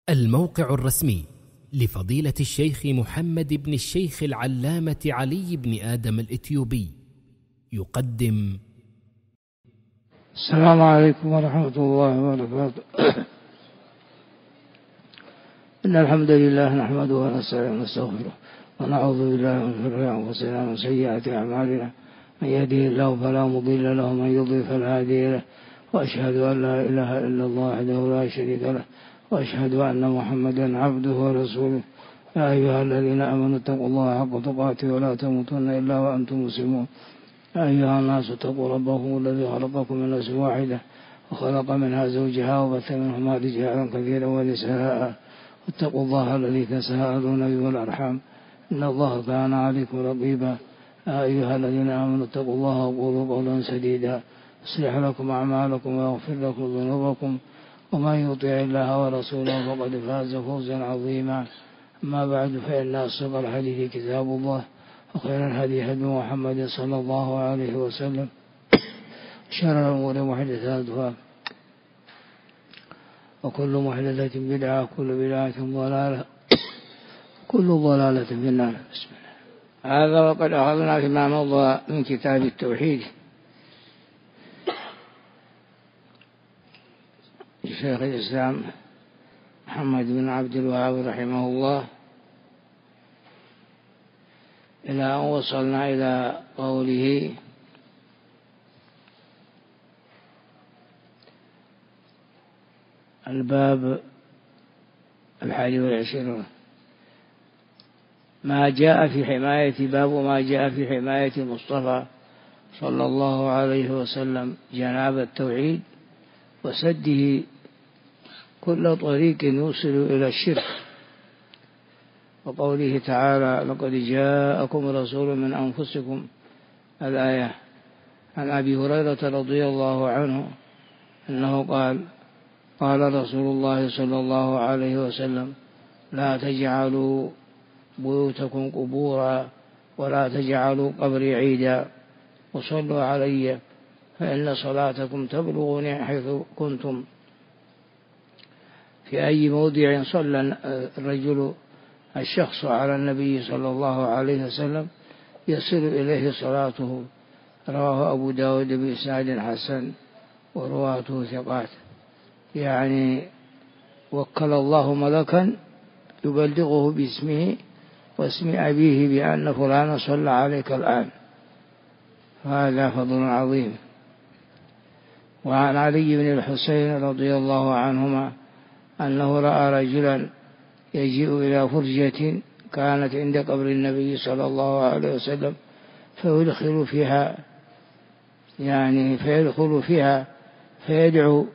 الموقع الرسمي لفضيلة الشيخ محمد بن الشيخ العلامة علي بن آدم الإثيوبي يقدم. السلام عليكم ورحمة الله وبركاته. إن الحمد لله نحمده ونستعينه ونستغفره ونعوذ بالله من شرور أنفسنا ومن سيئات أعمالنا، من يهده الله فلا مضل له ومن يضلل فلا هادي له، وأشهد أن لا إله إلا الله وحده لا شريك له، وأشهد أن محمدا عبده ورسوله. يا أيها الذين آمنوا اتقوا الله حق تقاته ولا تموتن إلا وأنتم مسلمون. يا أيها الناس اتقوا ربكم الذي خلقكم من نفس واحدة وخلق منها زوجها وبث منهما رجالا كثيرا ونساء، واتقوا الله الذي تساءلون به والأرحام إن الله كان عليكم رقيبا. يا أيها الذين آمنوا اتقوا الله وقولوا قولا سديدا يصلح لكم أعمالكم ويغفر لكم ذنوبكم، ومن يطع الله ورسوله فقد فاز فوزا عظيما. أما بعد، فإن أصدق الحديث كتاب الله، وخير الهدي هدي محمد صلى الله عليه وسلم، شر الأمور محدثاتها، وكل محدثة بدعة، وكل بدعة ضلالة، كل ضلالة في النار. بسم الله. هذا وقد أخذنا فيما مضى من كتاب التوحيد شيخ الإسلام محمد بن عبد الوهاب رحمه الله، إلى أن وصلنا إلى قوله: الباب 21 ما جاء في حماية باب ما جاء في حماية المصطفى صلى الله عليه وسلم جناب التوحيد وسده كل طريق يوصل إلى الشرك، وقوله تعالى: لقد جاءكم رسول من أنفسكم، الآية. عن أبي هريرة رضي الله عنه أنه قال: قال رسول الله صلى الله عليه وسلم: لا تجعلوا بيوتكم قبورا ولا تجعلوا قبري عيدا، وصلوا علي فإن صلاتكم تبلغني حيث كنتم. في أي موضع صلى الرجل الشخص على النبي صلى الله عليه وسلم يصل إليه صلاته. رواه أبو داود بإسناد حسن ورواته ثقات. يعني وكل الله ملكا يبلغه باسمه واسم أبيه بأن فلان صلى عليك الآن، هذا فضل عظيم. وعن علي بن الحسين رضي الله عنهما أنه رأى رجلا يجيء إلى فرجة كانت عند قبر النبي صلى الله عليه وسلم فيدخل فيها فيدعو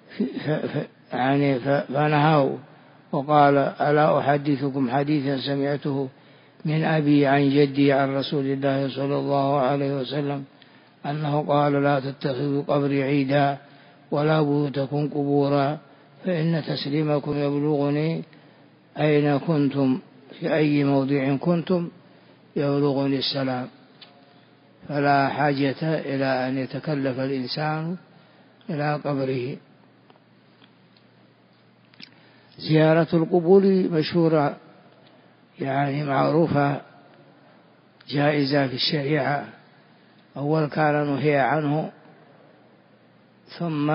فنهاه وقال: ألا أحدثكم حديثا سمعته من أبي عن جدي عن رسول الله صلى الله عليه وسلم أنه قال: لا تتخذوا قبري عيدا ولا بيوتكم قبورا، فإن تسليمكم يبلغني أين كنتم، في أي موضع كنتم يبلغني السلام. فلا حاجة إلى أن يتكلف الإنسان إلى قبره. زيارة القبور مشهورة، يعني معروفة، جائزة في الشريعة. أول كان نهي عنه ثم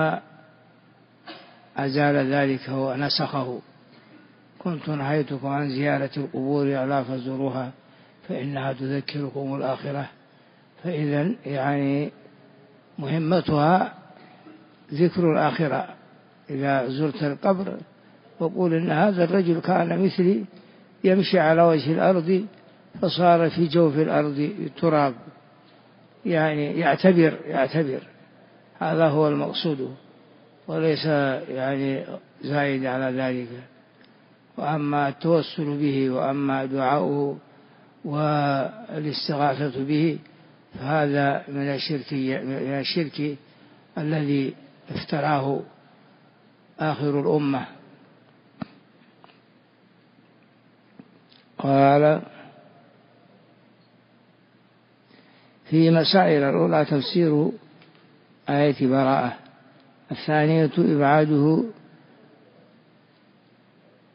أزال ذلك ونسخه: كنت نهيتكم عن زيارة القبور ألا فزوروها فإنها تذكركم الآخرة. فإذا يعني مهمتها ذكر الآخرة. إذا زرت القبر وقول إن هذا الرجل كان مثلي يمشي على وجه الأرض فصار في جوف الأرض تراب، يعني يعتبر. هذا هو المقصود، وليس يعني زايد على ذلك. وأما التوسل به وأما دعاؤه والاستغاثة به فهذا من الشرك الذي افتراه آخر الأمة. قال: في مسائل: الأولى تفسير آية براءة، الثانية إبعاده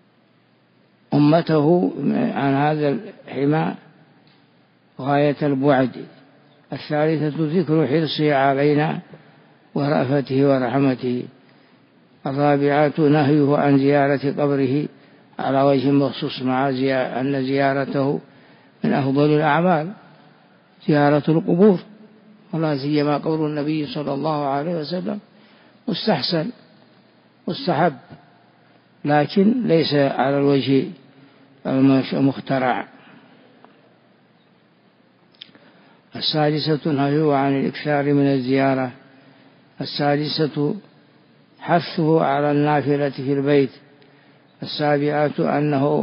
أمته عن هذا الحمى غاية البعد. الثالثة ذكر حرصه علينا ورأفته ورحمته. الرابعة نهيه عن زيارة قبره على وجه مخصوص، مع أن زيارته من أفضل الأعمال زيارة القبور، ولا سيما قول النبي صلى الله عليه وسلم مستحسن مستحب، لكن ليس على الوجه المخترع. السادسة نهيه عن الإكثار من الزيارة. السادسة حثه على النافلة في البيت. السابعة أنه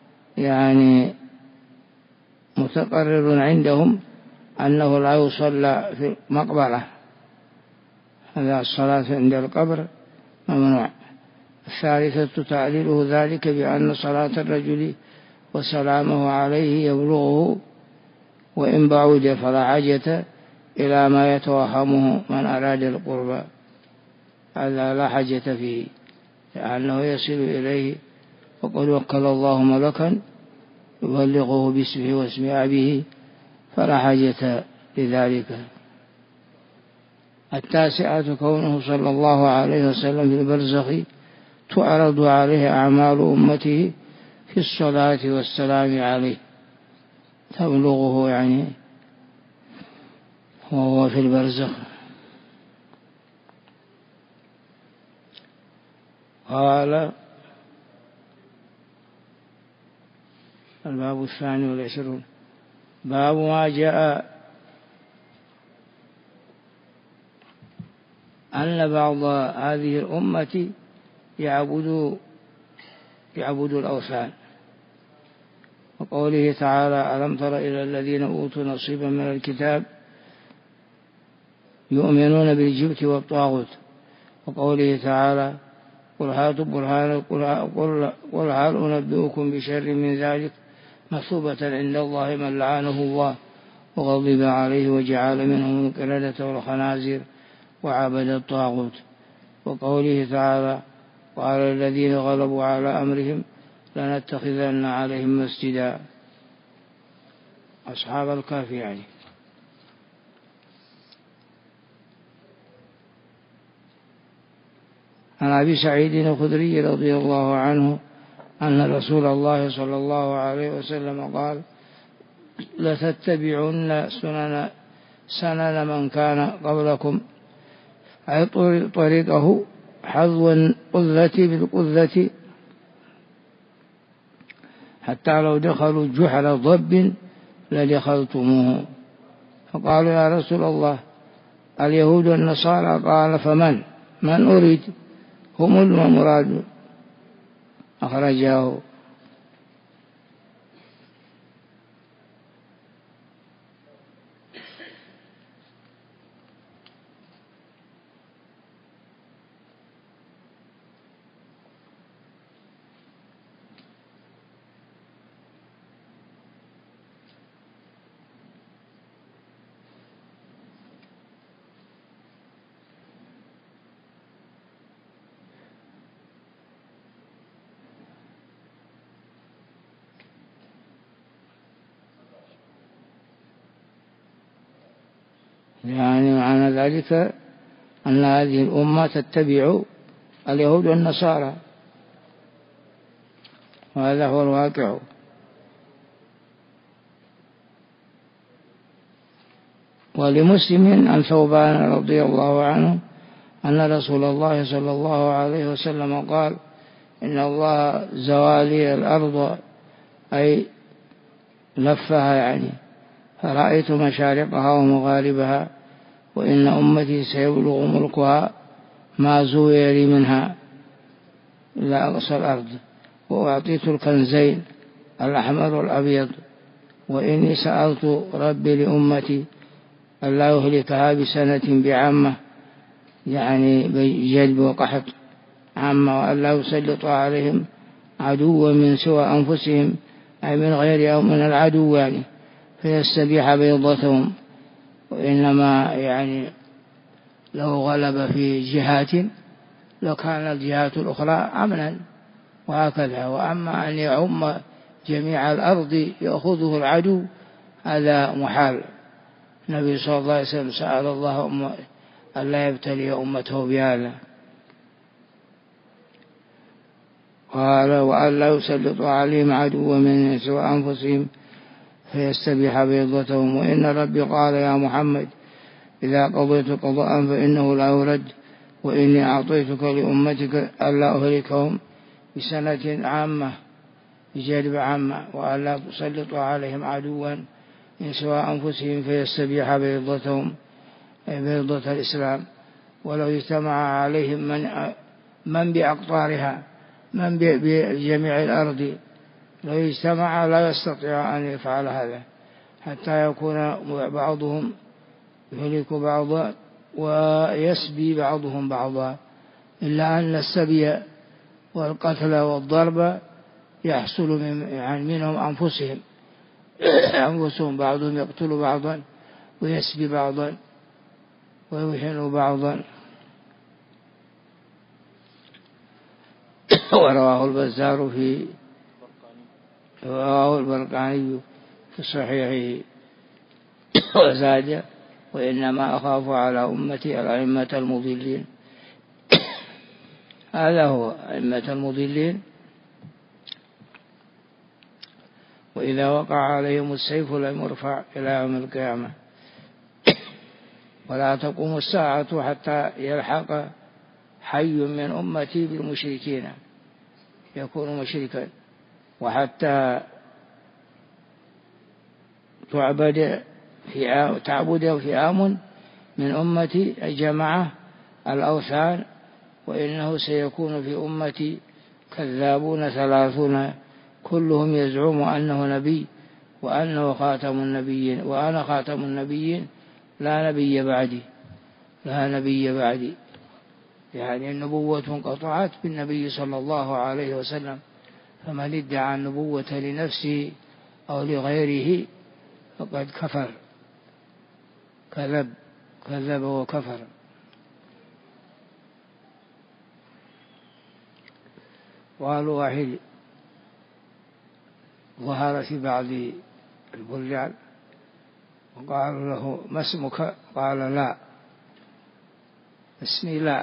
متقرر عندهم أنه لا يصلى في المقبرة، هذا الصلاة عند القبر ممنوع. الثالثة تعليله ذلك بأن صلاة الرجل وسلامه عليه يبلغه وإن بعد، فلا حاجة إلى ما يتوهمه من أراد القربى، هذا لا حاجة فيه لأنه يصل إليه، وقد وكل الله ملكا يبلغه باسمه واسم أبيه، فلا حاجة لذلك. التاسعة كونه صلى الله عليه وسلم في البرزخ تعرض عليه أعمال أمته في الصلاة والسلام عليه، تبلغه وهو في البرزخ. قال الباب 22 باب ما جاء أن بعض هذه الأمة يعبد الأوثان، وقوله تعالى ألم تر إلى الذين أوتوا نصيبا من الكتاب يؤمنون بالجبت والطاغوت، وقوله تعالى قل هاتوا برهانكم قل هل أنبئكم بشر من ذلك مثوبة عند الله من لعنه الله وغضب عليه وجعل منهم القردة والخنازير وعبد الطاغوت، وقوله تعالى وقال الذين غلبوا على أمرهم لنتخذن عليهم مسجدا، أصحاب الكهف عن أبي سعيد الخدري رضي الله عنه أن رسول الله صلى الله عليه وسلم قال لتتبعن سنن من كان قبلكم، أي طريقه حظو القذة بالقذة، حتى لو دخلوا جحر ضب لدخلتموه. فقالوا يا رسول الله اليهود والنصارى، قال فمن أريد؟ هم المراد. أخرجاه. معنى ذلك أن هذه الأمة تتبع اليهود والنصارى، وهذا هو الواقع. ولمسلم عن ثوبان رضي الله عنه أن رسول الله صلى الله عليه وسلم قال إن الله زوالي الأرض، أي لفها فرأيت مشارقها ومغاربها، وإن أمتي سيبلغ ملكها ما زوي لي منها إلى أقصى الأرض، وأعطيت الكنزين الأحمر والأبيض، وإني سألت ربي لأمتي ألا يهلكها بسنة بعامة، بجلب وقحط عامة، وألا يسلط عليهم عدوا من سوى أنفسهم، أي من غير أو من العدو فيستبيح بيضتهم، وإنما لو غلب في جهات لو كان الجهات الأخرى أمنا، وهكذا. وأما أن يعم جميع الأرض يأخذه العدو هذا محال. النبي صلى الله عليه وسلم سأل الله ألا يبتلي أمته بهذا. قال وألا يسلط عليهم عدوا من سوى أنفسهم فيستبيح بيضتهم. وإن ربي قال يا محمد إذا قضيت قضاء فإنه لا يرد، وإني أعطيتك لأمتك ألا أهلكهم بسنة عامة بجلب عامة، وألا تسلط عليهم عدوا من سوى أنفسهم فيستبيح بيضتهم بيضة الإسلام. ولو اجتمع عليهم من بأقطارها من بجميع الأرض لو اجتمع لا يستطيع أن يفعل هذا، حتى يكون بعضهم يهلك بعضا ويسبي بعضهم بعضا، إلا أن السبي والقتل والضرب يحصل منهم أنفسهم بعضهم يقتل بعضا ويسبي بعضا ويوهن بعضا. ورواه البزار رواه البرقاني في صحيحه وزاد وإنما أخاف على أمتي الأئمة المضلين. هذا هو أئمة المضلين. وإذا وقع عليهم السيف لم يرفع إلى يوم القيامة. ولا تقوم الساعة حتى يلحق حي من أمتي بالمشركين يكون مشركا، وحتى تعبد فئام من أمتي الجماعة الأوثان، وإنه سيكون في أمتي كذابون 30 كلهم يزعم أنه نبي وأنه خاتم النبيين وأنا خاتم النبيين لا نبي بعدي. يعني النبوة انقطعت بالنبي صلى الله عليه وسلم، فمن ادعى النبوة لنفسه أو لغيره فقد كفر، كذب وكفر. وقالوا واحد ظهر في بعض البلدان وقالوا له ما اسمك؟ قال لا، اسمي لا.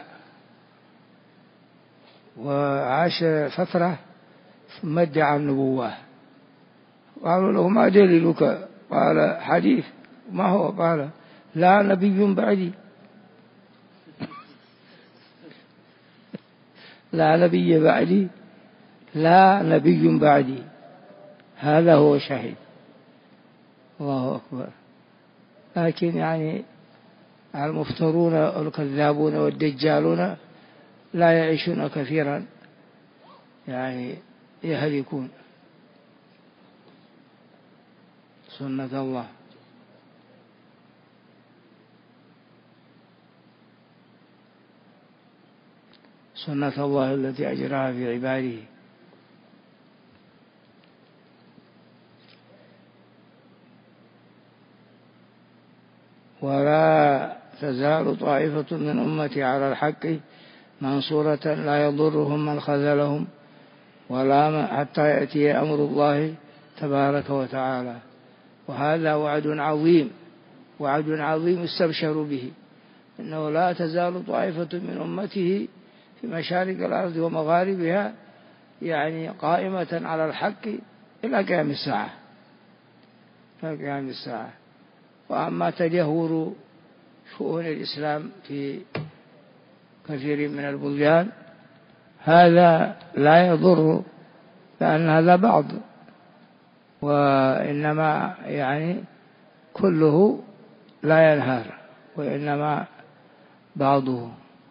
وعاش فترة ثم ادعى النبوة. قالوا له ما دليلك؟ قال حديث. ما هو؟ قال لا نبي بعدي. لا نبي بعدي، لا نبي بعدي. هذا هو شهيد. الله أكبر. لكن يعني المفترون والكذابون والدجالون لا يعيشون كثيرا، يعني يهلكون. سنة الله. سنة الله التي أجراها في عباده. ولا تزال طائفة من أمتي على الحق منصورة لا يضرهم من خذلهم ولا حتى يأتي أمر الله تبارك وتعالى. وهذا وعد عظيم استبشروا به، إنه لا تزال طائفة من أمته في مشارق الأرض ومغاربها يعني قائمة على الحق إلى قيام الساعة. وأما تدهور شؤون الإسلام في كثير من البلدان هذا لا يضر، لأن هذا بعض، وإنما يعني كله لا ينهار وإنما بعضه.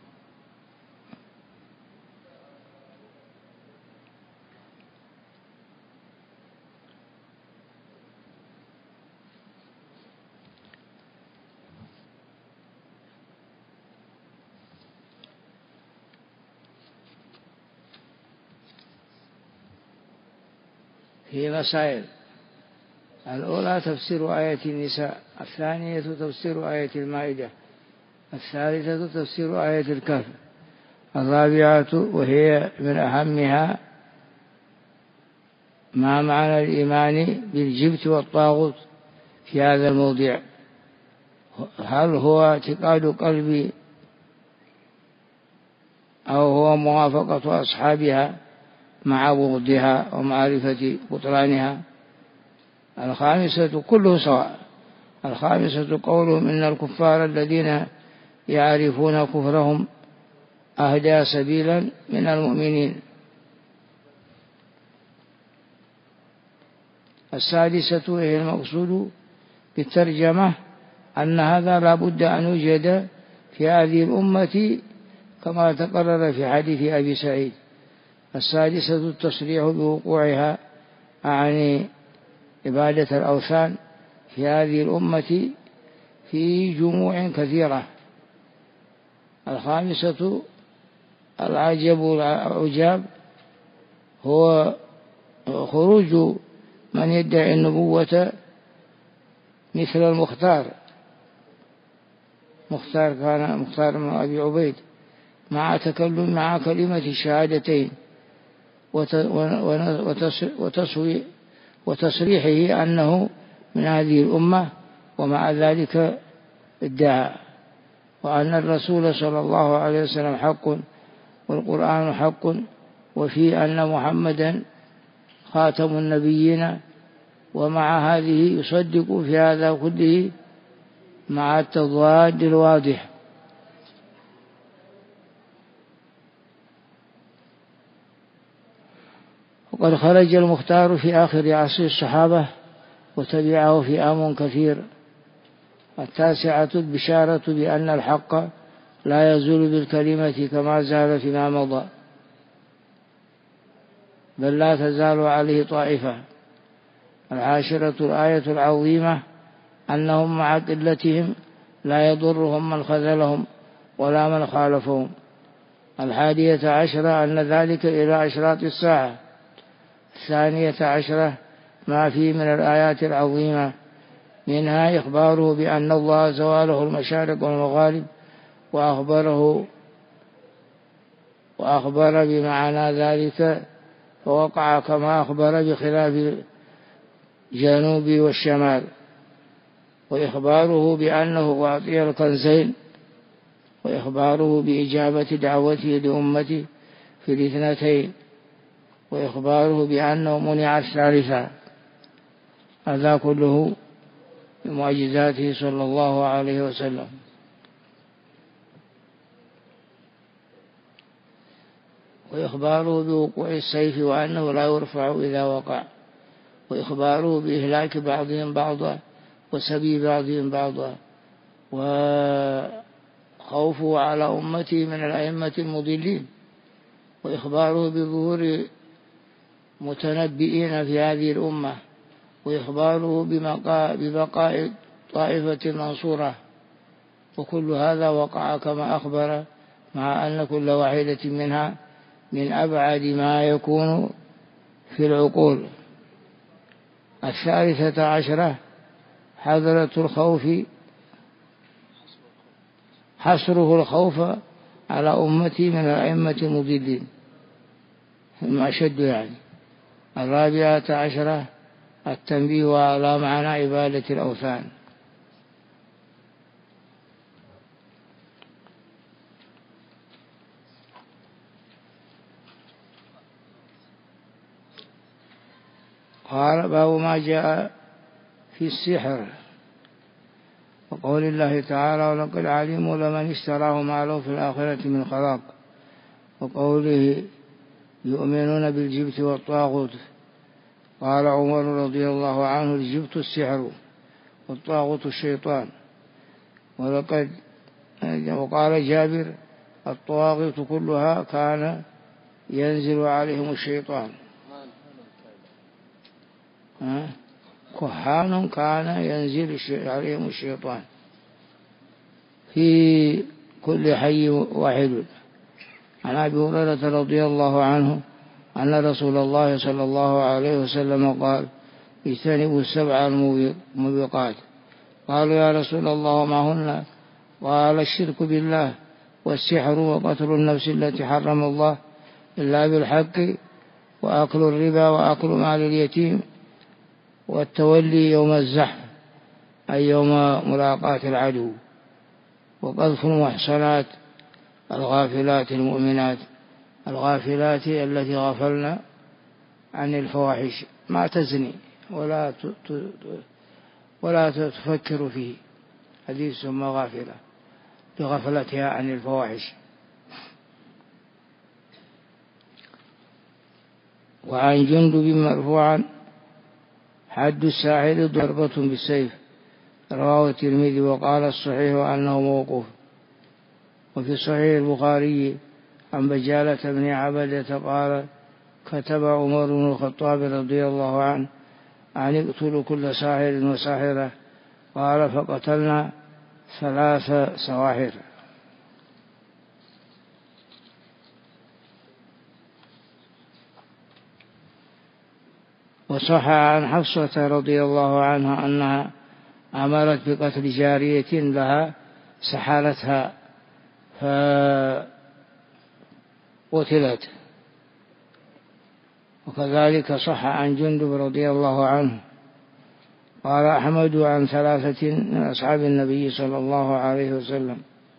هي مسائل: الأولى تفسير آية النساء، الثانية تفسير آية المائدة، الثالثة تفسير آية الكهف، الرابعة وهي من أهمها ما معنى الإيمان بالجبت والطاغوت في هذا الموضع؟ هل هو اعتقاد قلبي أو هو موافقة أصحابها مع بغضها ومعرفة بطلانها؟ الخامسة كله سواء. الخامسة قولهم إن الكفار الذين يعرفون كفرهم أهدى سبيلا من المؤمنين. السادسة هي المقصود بالترجمة أن هذا لا بد أن يوجد في هذه الأمة كما تقرر في حديث أبي سعيد. السادسة التصريح بوقوعها عن عبادة الأوثان في هذه الأمة في جموع كثيرة. الخامسة العجب والعجاب هو خروج من يدعي النبوة مثل المختار بن أبي عبيد مع كلمة الشهادتين وتصريحه أنه من هذه الأمة، ومع ذلك ادعى وأن الرسول صلى الله عليه وسلم حق والقرآن حق، وفي أن محمدا خاتم النبيين، ومع هذه يصدق في هذا كله مع التضاد الواضح. وقد خرج المختار في آخر عصر الصحابة وتبعه فئام كثير. التاسعة البشارة بأن الحق لا يزول بالكلمة كما زال فيما مضى، بل لا تزال عليه طائفة. العاشرة الآية العظيمة أنهم مع قلتهم لا يضرهم من خذلهم ولا من خالفهم. الحادية عشرة أن ذلك إلى أشراط الساعة. الثانية عشرة ما فيه من الآيات العظيمة، منها إخباره بأن الله زواله المشارق والمغارب، وأخبر بمعنى ذلك فوقع كما أخبر بخلاف الجنوب والشمال، وإخباره بأنه أعطي الكنزين، وإخباره بإجابة دعوته لأمته في الاثنتين، وإخباره بأنه منع الثالثة. هذا كله بمعجزاته صلى الله عليه وسلم. وإخباره بوقوع السيف وأنه لا يرفع إذا وقع، وإخباره بإهلاك بعضهم بعضا وسبي بعضهم بعضا، وخوفه على أمته من الأئمة المضلين، وإخباره بظهور متنبئين في هذه الأمة، وإخباره ببقاء طائفة منصورة. وكل هذا وقع كما أخبر، مع أن كل واحدة منها من أبعد ما يكون في العقول. الثالثة عشرة حضرة الخوف، حصره الخوف على أمتي من الأئمة المضلين ثم أشد يعني. الرابعة عشرة التنبيه على معنى عبادة الأوثان. قال باب ما جاء في السحر، وقول الله تعالى ولقد علموا لمن اشتراه ما له في الآخرة من خلاق، وقوله يؤمنون بالجبت والطاغوت. قال عمر رضي الله عنه الجبت السحر والطاغوت الشيطان. وقال جابر الطواغيت كلها كان ينزل عليهم الشيطان، كهان كان ينزل عليهم الشيطان في كل حي واحد. عن أبي هريرة رضي الله عنه أن رسول الله صلى الله عليه وسلم قال اجتنبوا السبع الموبقات. قالوا يا رسول الله ما هن؟ قال الشرك بالله والسحر وقتل النفس التي حرم الله إلا بالحق وأكل الربا وأكل مال اليتيم والتولي يوم الزحف أي يوم ملاقاة العدو وقذف المحصنات الغافلات المؤمنات الغافلات التي غفلن عن الفواحش ما تزني ولا تفكر فيه حديث ثم غافلة لغفلتها عن الفواحش. وعن جندب مرفوعا حد الساحر ضربة بالسيف رواه الترمذي وقال الصحيح أنه موقوف. وفي صحيح البخاري عن بجالة بن عبدة قال كتب عمر بن الخطاب رضي الله عنه أن اقتلوا كل ساحر وساحرة قال فقتلنا 3 سواحر. وصح عن حفصة رضي الله عنها أنها أمرت بقتل جارية لها سحرتها فقتلت. وكذلك صح عن جندب رضي الله عنه قال أحمد عن 3 من أصحاب النبي صلى الله عليه وسلم.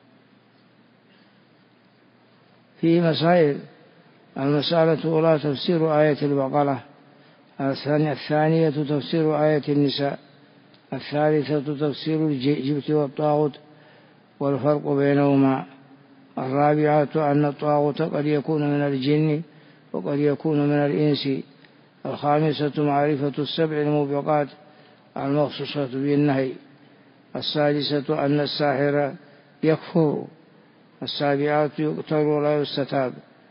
في مسائل: المسألة الأولى تفسير آية البقرة، الثانية تفسير آية النساء، الثالثة تفسير الجبت والطاغوت والفرق بينهما، الرابعة أن الطاغوت قد يكون من الجن وقد يكون من الإنس، الخامسة معرفة 7 الموبقات المخصوصة بالنهي، السادسة أن الساحر يكفر، السابعة يقتل ولا يستتاب،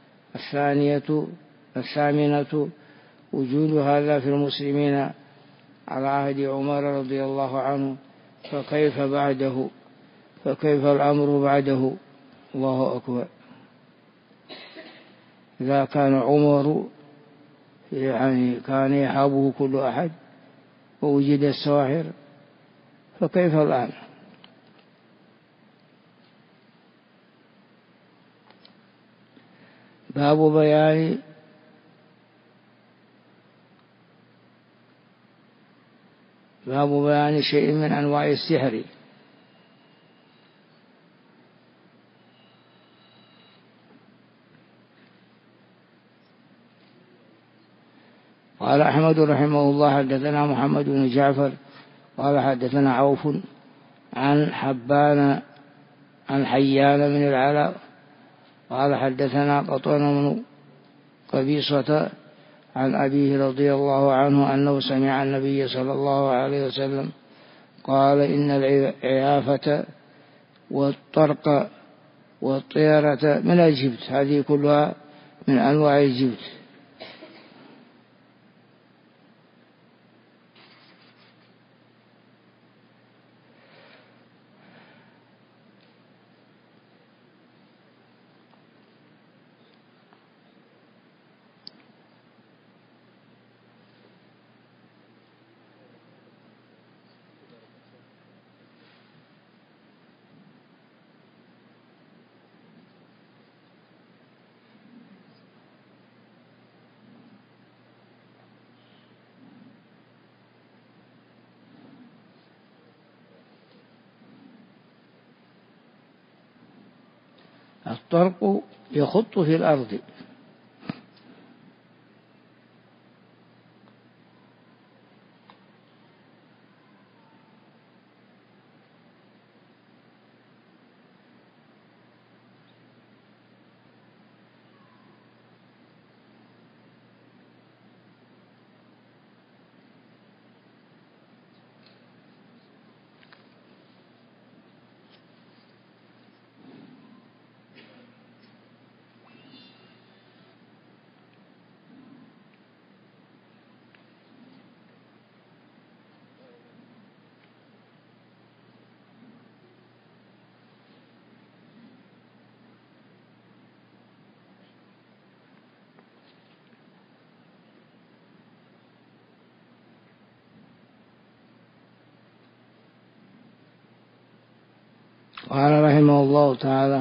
الثامنة وجود هذا في المسلمين على عهد عمر رضي الله عنه، فكيف الأمر بعده؟ الله أكبر. إذا كان عمر يعني كان يحابه كل أحد ووجد السواحر فكيف الآن؟ باب بيان شيء من أنواع السحر. قال أحمد رحمه الله حدثنا محمد بن جعفر قال حدثنا عوف عن حيان من العلاء قال حدثنا قطن بن قبيصة عن أبيه رضي الله عنه أنه سمع النبي صلى الله عليه وسلم قال إن العيافة والطرق والطيرة من الجبت، هذه كلها من أنواع الجبت. الطرق يخط في الأرض، قال رحمه الله تعالى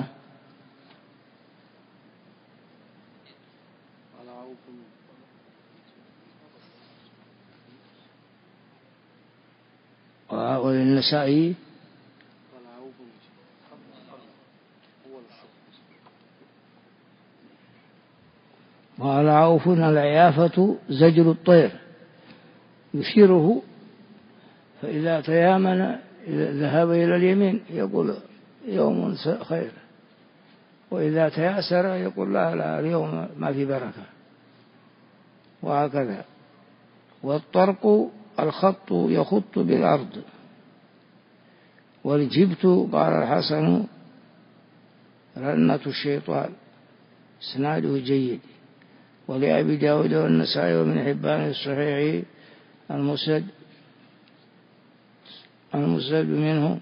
وللنسائي قال عوف العيافة زجر الطير يشيره، فإذا تيامن إذا ذهب إلى اليمين يقول يوم خير، وإذا تيأسر يقول لا اليوم ما في بركة، وهكذا. والطرق الخط يخط بالأرض. والجبت قال الحسن رنة الشيطان، اسناده جيد. ولأبي داود والنسائي وابن حبان الصحيح المسد منه.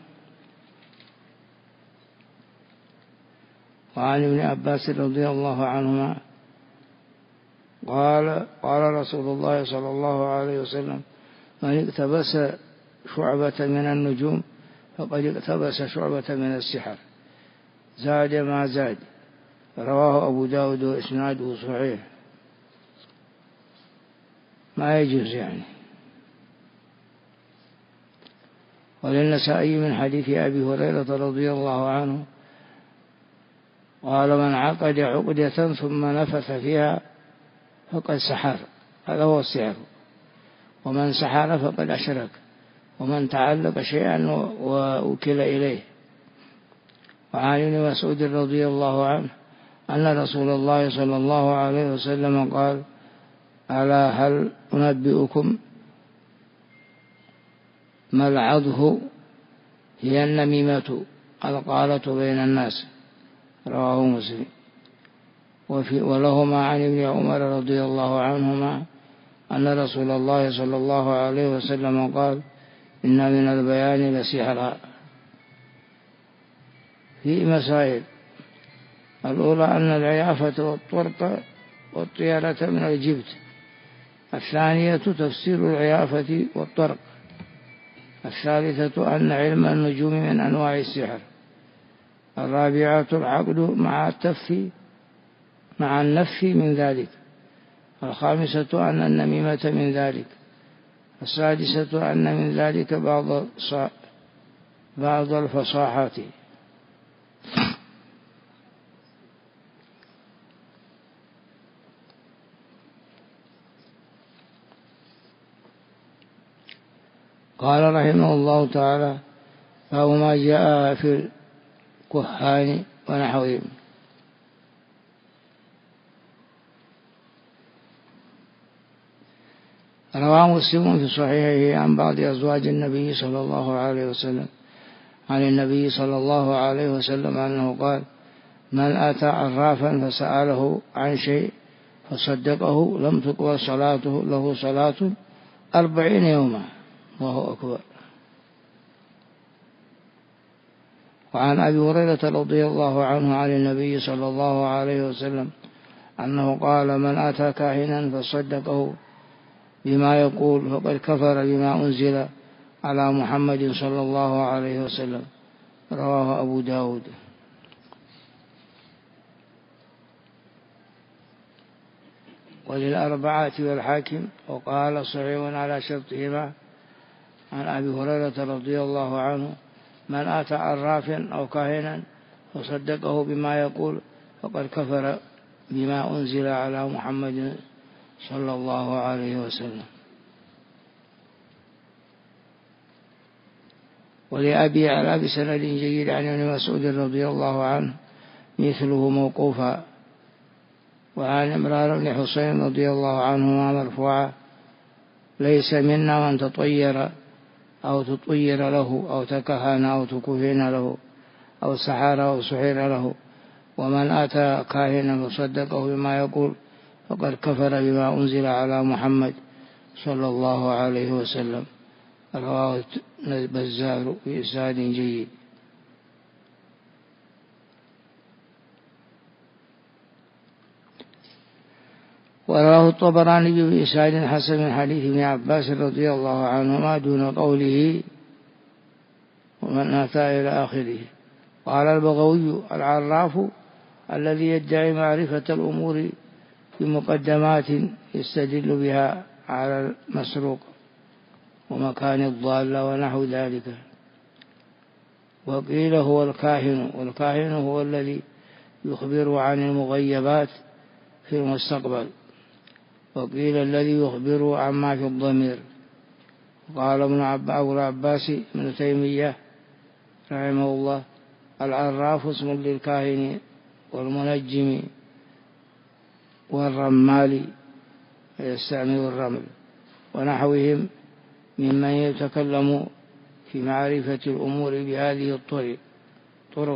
وعن ابن عباس رضي الله عنهما قال رسول الله صلى الله عليه وسلم من اقتبس شعبة من النجوم فقد اقتبس شعبة من السحر، زاد ما زاد. رواه أبو داود وإسناده صحيح. ما يجوز يعني. وللنسائي من حديث أبي هريرة رضي الله عنه قال من عقد عقدة ثم نفث فيها فقد سحر، هذا هو السحر. ومن سحر فقد أشرك، ومن تعلق شيئا ووكل إليه. وعن ابن مسعود رضي الله عنه أن رسول الله صلى الله عليه وسلم قال ألا هل أنبئكم ما العضه؟ هي النميمة القالة بين الناس. رواه مسلم. ولهما عن ابن عمر رضي الله عنهما أن رسول الله صلى الله عليه وسلم قال إن من البيان لسحرا. في مسائل: الأولى أن العيافة والطرق والطيرة من الجبت. الثانية تفسير العيافة والطرق. الثالثة أن علم النجوم من أنواع السحر. الرابعة العقد مع النفي من ذلك. الخامسة أن النميمة من ذلك. السادسة أن من ذلك بعض الفصاحات. قال رحمه الله تعالى: فهو ما جاء في الكهان ونحوهم. رواه مسلم في صحيحه عن بعض أزواج النبي صلى الله عليه وسلم عن النبي صلى الله عليه وسلم أنه قال: من أتى عرافا فسأله عن شيء فصدقه لم تقبل صلاته له صلاة 40 يوما. الله أكبر. وعن أبي هريرة رضي الله عنه عن النبي صلى الله عليه وسلم أنه قال: من أتى كاهنا فصدقه بما يقول فقد كفر بما أنزل على محمد صلى الله عليه وسلم. رواه أبو داود. وللأربعة والحاكم وقال صحيح على شرطهما عن أبي هريرة رضي الله عنه: من أتى عرافا أو كاهنا فصدقه بما يقول فقد كفر بما أنزل على محمد صلى الله عليه وسلم. ولأبي على بسند جيد عن ابن مسعود رضي الله عنه مثله موقوفا. وعن عمران بن حسين رضي الله عنهما مرفوعا: ليس منا من تطير أو تطير له أو تكهن أو تكهن له أو سحر أو سحر له، ومن أتى كاهنا فصدقه بما يقول فقد كفر بما أنزل على محمد صلى الله عليه وسلم. رواه البزار بإسناد جيد. ورواه الطبراني بإسناد حسن من حديث ابن عباس رضي الله عنهما دون قوله ومن أتى إلى آخره. قال البغوي: العراف الذي يدعي معرفة الأمور بمقدمات يستدل بها على المسروق. ومكان الضالة ونحو ذلك. وقيل هو الكاهن، والكاهن هو الذي يخبر عن المغيبات في المستقبل، وقيل الذي يخبر عما في الضمير. قال أبو العباس ابن تيمية رحمه الله: العراف اسم للكاهن والمنجم والرمال يستعمل الرمل ونحوهم ممن يتكلم في معرفة الأمور بهذه الطرق.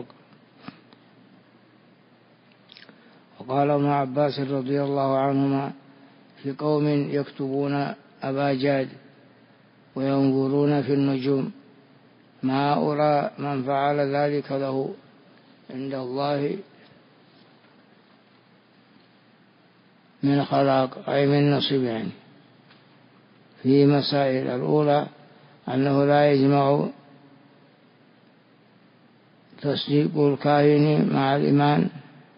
وقال ابن عباس رضي الله عنهما في قوم يكتبون أباجاد وينظرون في النجوم: ما أرى من فعل ذلك له عند الله من خلاق، أي من نصيب. يعني في مسائل: الأولى أنه لا يجمع تصديق الكاهن مع الإيمان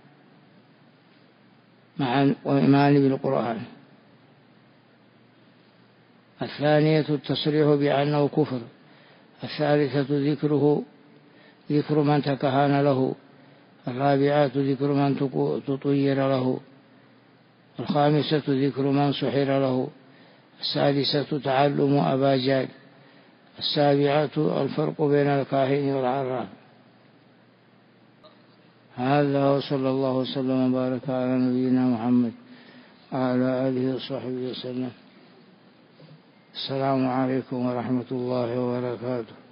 وإيمان بالقرآن. الثانية التصريح بأنه كفر. الثالثة ذكر من تكهن له. الرابعة ذكر من تطير له. الخامسة ذكر من سحر له. السادسة تعلم أباجاد. السابعة الفرق بين الكاهن والعراف. هذا وصلى الله وسلم وبارك على نبينا محمد وعلى آله وصحبه وسلم. السلام عليكم ورحمة الله وبركاته.